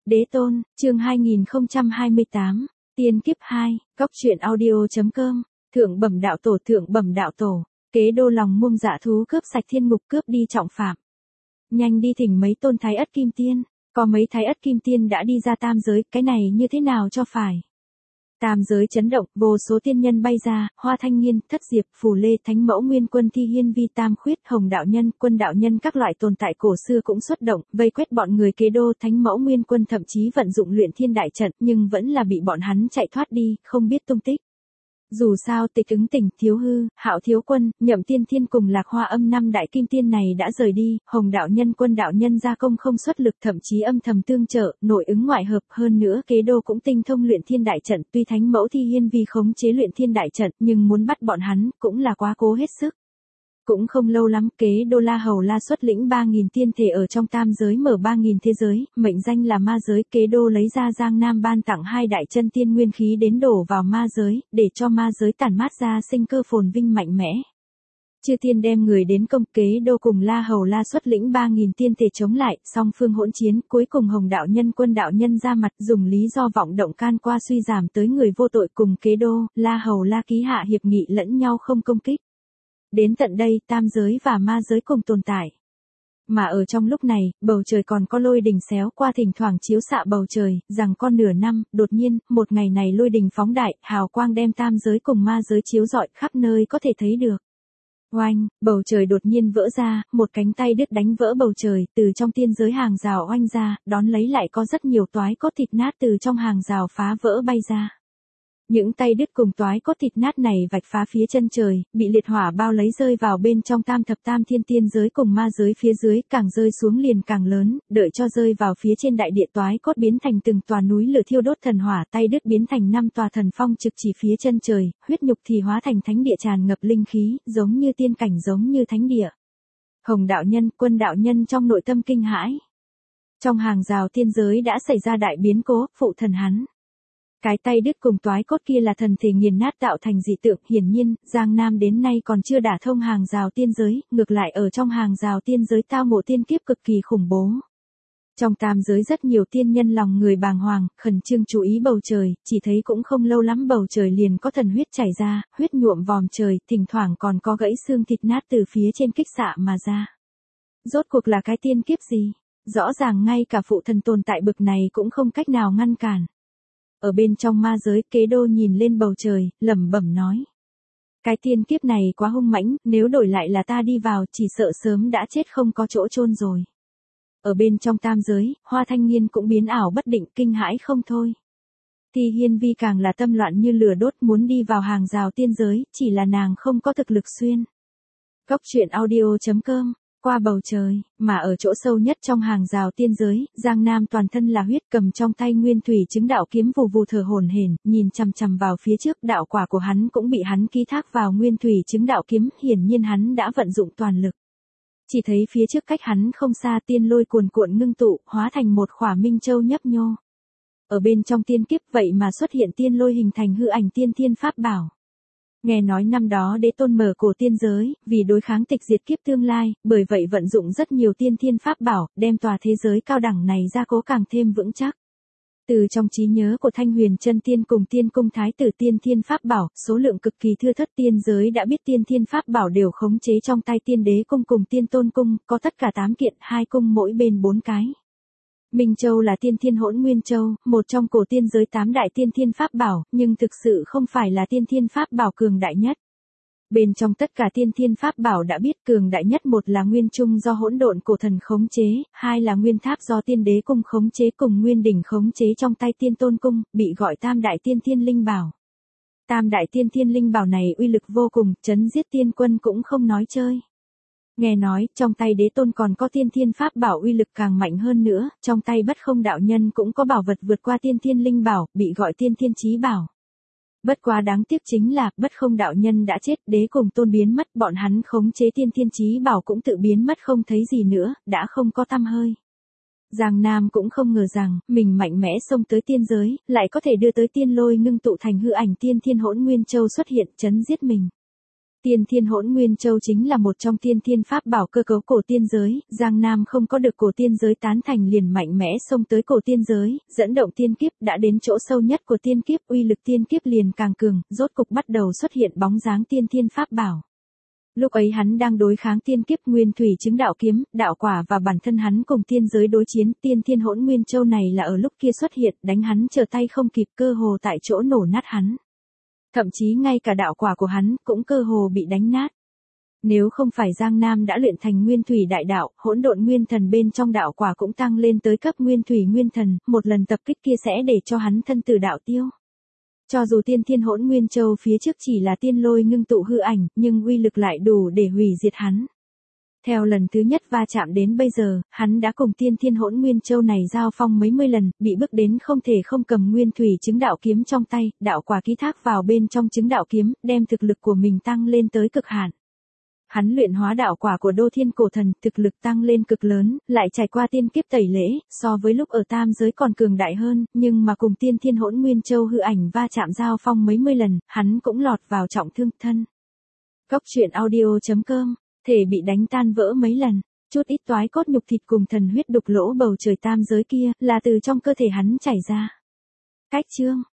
Đế tôn, chương 2028, tiên kiếp 2, góc truyện audio.com, thượng bẩm đạo tổ, kế đô lòng mông dạ thú cướp sạch thiên ngục cướp đi trọng phạm. Nhanh đi thỉnh mấy tôn thái ất kim tiên, có mấy thái ất kim tiên đã đi ra tam giới, cái này như thế nào cho phải. Tam giới chấn động, vô số tiên nhân bay ra, Hoa Thanh Nghiên, Thất Diệp, Phù Lê, Thánh Mẫu Nguyên Quân, Thi Hiên Vi, Tam Khuyết, Hồng đạo nhân, Quân đạo nhân các loại tồn tại cổ xưa cũng xuất động, vây quét bọn người kế đô. Thánh Mẫu Nguyên Quân thậm chí vận dụng luyện thiên đại trận, nhưng vẫn là bị bọn hắn chạy thoát đi, không biết tung tích. Dù sao Tịch Ứng Tỉnh, Thiếu Hư, Hạo Thiếu Quân, Nhậm Tiên Thiên cùng Lạc Hoa Âm năm đại kim tiên này đã rời đi, Hồng đạo nhân, Quân đạo nhân gia công không xuất lực, thậm chí âm thầm tương trợ, nội ứng ngoại hợp. Hơn nữa kế đô cũng tinh thông luyện thiên đại trận, tuy Thánh Mẫu Thi Hiên Vi khống chế luyện thiên đại trận, nhưng muốn bắt bọn hắn cũng là quá cố hết sức. Cũng không lâu lắm, kế đô La Hầu La xuất lĩnh 3.000 tiên thể ở trong tam giới mở 3.000 thế giới, mệnh danh là ma giới. Kế đô lấy ra Giang Nam ban tặng 2 đại chân tiên nguyên khí đến đổ vào ma giới, để cho ma giới tản mát ra sinh cơ phồn vinh mạnh mẽ. Chư tiên đem người đến công, kế đô cùng La Hầu La xuất lĩnh 3.000 tiên thể chống lại, song phương hỗn chiến, cuối cùng Hồng đạo nhân, Quân đạo nhân ra mặt, dùng lý do vọng động can qua suy giảm tới người vô tội, cùng kế đô, La Hầu La ký hạ hiệp nghị lẫn nhau không công kích. Đến tận đây, tam giới và ma giới cùng tồn tại. Mà ở trong lúc này, bầu trời còn có lôi đình xéo qua, thỉnh thoảng chiếu xạ bầu trời, rằng con nửa năm, đột nhiên, một ngày này lôi đình phóng đại, hào quang đem tam giới cùng ma giới chiếu rọi khắp nơi có thể thấy được. Oanh, bầu trời đột nhiên vỡ ra, một cánh tay đứt đánh vỡ bầu trời, từ trong tiên giới hàng rào oanh ra, đón lấy lại có rất nhiều toái cốt thịt nát từ trong hàng rào phá vỡ bay ra. Những tay đứt cùng toái cốt thịt nát này vạch phá phía chân trời, bị liệt hỏa bao lấy rơi vào bên trong tam thập tam thiên tiên giới cùng ma giới phía dưới, càng rơi xuống liền càng lớn, đợi cho rơi vào phía trên đại địa toái cốt biến thành từng tòa núi lửa thiêu đốt thần hỏa, tay đứt biến thành 5 tòa thần phong trực chỉ phía chân trời, huyết nhục thì hóa thành thánh địa tràn ngập linh khí, giống như tiên cảnh giống như thánh địa. Hồng đạo nhân, Quân đạo nhân trong nội tâm kinh hãi. Trong hàng rào tiên giới đã xảy ra đại biến cố, phụ thần hắn. Cái tay đứt cùng toái cốt kia là thần thể nghiền nát tạo thành dị tượng, hiển nhiên, Giang Nam đến nay còn chưa đả thông hàng rào tiên giới, ngược lại ở trong hàng rào tiên giới tao ngộ tiên kiếp cực kỳ khủng bố. Trong tam giới rất nhiều tiên nhân lòng người bàng hoàng, khẩn trương chú ý bầu trời, chỉ thấy cũng không lâu lắm bầu trời liền có thần huyết chảy ra, huyết nhuộm vòm trời, thỉnh thoảng còn có gãy xương thịt nát từ phía trên kích xạ mà ra. Rốt cuộc là cái tiên kiếp gì? Rõ ràng ngay cả phụ thần tồn tại bực này cũng không cách nào ngăn cản. Ở bên trong ma giới, kế đô nhìn lên bầu trời, lẩm bẩm nói. Cái tiên kiếp này quá hung mãnh, nếu đổi lại là ta đi vào, chỉ sợ sớm đã chết không có chỗ chôn rồi. Ở bên trong tam giới, Hoa Thanh Nghiên cũng biến ảo bất định, kinh hãi không thôi. Thi Hiên Vi càng là tâm loạn như lửa đốt, muốn đi vào hàng rào tiên giới, chỉ là nàng không có thực lực xuyên. Góc truyện audio.com. Qua bầu trời, mà ở chỗ sâu nhất trong hàng rào tiên giới, Giang Nam toàn thân là huyết, cầm trong tay nguyên thủy chứng đạo kiếm vù vù thở hổn hển, nhìn chằm chằm vào phía trước, đạo quả của hắn cũng bị hắn ký thác vào nguyên thủy chứng đạo kiếm, hiển nhiên hắn đã vận dụng toàn lực. Chỉ thấy phía trước cách hắn không xa, tiên lôi cuồn cuộn ngưng tụ, hóa thành một khỏa minh châu nhấp nhô. Ở bên trong tiên kiếp vậy mà xuất hiện tiên lôi hình thành hư ảnh tiên thiên pháp bảo. Nghe nói năm đó đế tôn mở cổ tiên giới, vì đối kháng tịch diệt kiếp tương lai, bởi vậy vận dụng rất nhiều tiên thiên pháp bảo, đem tòa thế giới cao đẳng này ra cố càng thêm vững chắc. Từ trong trí nhớ của Thanh Huyền Chân Tiên cùng Tiên Cung Thái tử tiên thiên pháp bảo, số lượng cực kỳ thưa thớt, tiên giới đã biết tiên thiên pháp bảo đều khống chế trong tay Tiên Đế Cung cùng Tiên Tôn Cung, có tất cả 8 kiện, 2 cung mỗi bên 4 cái. Minh Châu là tiên thiên hỗn nguyên châu, một trong cổ tiên giới 8 đại tiên thiên pháp bảo, nhưng thực sự không phải là tiên thiên pháp bảo cường đại nhất. Bên trong tất cả tiên thiên pháp bảo đã biết cường đại nhất, một là nguyên trung do hỗn độn cổ thần khống chế, 2 là nguyên tháp do Tiên Đế Cung khống chế cùng nguyên đỉnh khống chế trong tay Tiên Tôn Cung, bị gọi tam đại tiên thiên linh bảo. Tam đại tiên thiên linh bảo này uy lực vô cùng, trấn giết tiên quân cũng không nói chơi. Nghe nói, trong tay đế tôn còn có tiên thiên pháp bảo uy lực càng mạnh hơn nữa, trong tay Bất Không đạo nhân cũng có bảo vật vượt qua tiên thiên linh bảo, bị gọi tiên thiên chí bảo. Bất quá đáng tiếc chính là, Bất Không đạo nhân đã chết, đế cùng tôn biến mất, bọn hắn khống chế tiên thiên chí bảo cũng tự biến mất không thấy gì nữa, đã không có tăm hơi. Giang Nam cũng không ngờ rằng, mình mạnh mẽ xông tới tiên giới, lại có thể đưa tới tiên lôi ngưng tụ thành hư ảnh tiên thiên hỗn nguyên châu xuất hiện, trấn giết mình. Tiên Thiên Hỗn Nguyên Châu chính là một trong tiên thiên pháp bảo cơ cấu cổ tiên giới, Giang Nam không có được cổ tiên giới tán thành liền mạnh mẽ xông tới cổ tiên giới, dẫn động tiên kiếp đã đến chỗ sâu nhất của tiên kiếp, uy lực tiên kiếp liền càng cường, rốt cục bắt đầu xuất hiện bóng dáng tiên thiên pháp bảo. Lúc ấy hắn đang đối kháng tiên kiếp nguyên thủy chứng đạo kiếm, đạo quả và bản thân hắn cùng tiên giới đối chiến, Tiên Thiên Hỗn Nguyên Châu này là ở lúc kia xuất hiện, đánh hắn trở tay không kịp, cơ hồ tại chỗ nổ nát hắn. Thậm chí ngay cả đạo quả của hắn cũng cơ hồ bị đánh nát. Nếu không phải Giang Nam đã luyện thành nguyên thủy đại đạo, hỗn độn nguyên thần bên trong đạo quả cũng tăng lên tới cấp nguyên thủy nguyên thần, một lần tập kích kia sẽ để cho hắn thân tử đạo tiêu. Cho dù Tiên Thiên Hỗn Nguyên Châu phía trước chỉ là tiên lôi ngưng tụ hư ảnh, nhưng uy lực lại đủ để hủy diệt hắn. Theo lần thứ nhất va chạm đến bây giờ, hắn đã cùng Tiên Thiên Hỗn Nguyên Châu này giao phong mấy mươi lần, bị bức đến không thể không cầm nguyên thủy chứng đạo kiếm trong tay, đạo quả ký thác vào bên trong chứng đạo kiếm, đem thực lực của mình tăng lên tới cực hạn. Hắn luyện hóa đạo quả của Đô Thiên Cổ Thần, thực lực tăng lên cực lớn, lại trải qua tiên kiếp tẩy lễ, so với lúc ở tam giới còn cường đại hơn, nhưng mà cùng Tiên Thiên Hỗn Nguyên Châu hư ảnh va chạm giao phong mấy mươi lần, hắn cũng lọt vào trọng thương thân. Góc truyện audio.com, thể bị đánh tan vỡ mấy lần, chút ít toái cốt nhục thịt cùng thần huyết đục lỗ bầu trời tam giới kia, là từ trong cơ thể hắn chảy ra. Cách chương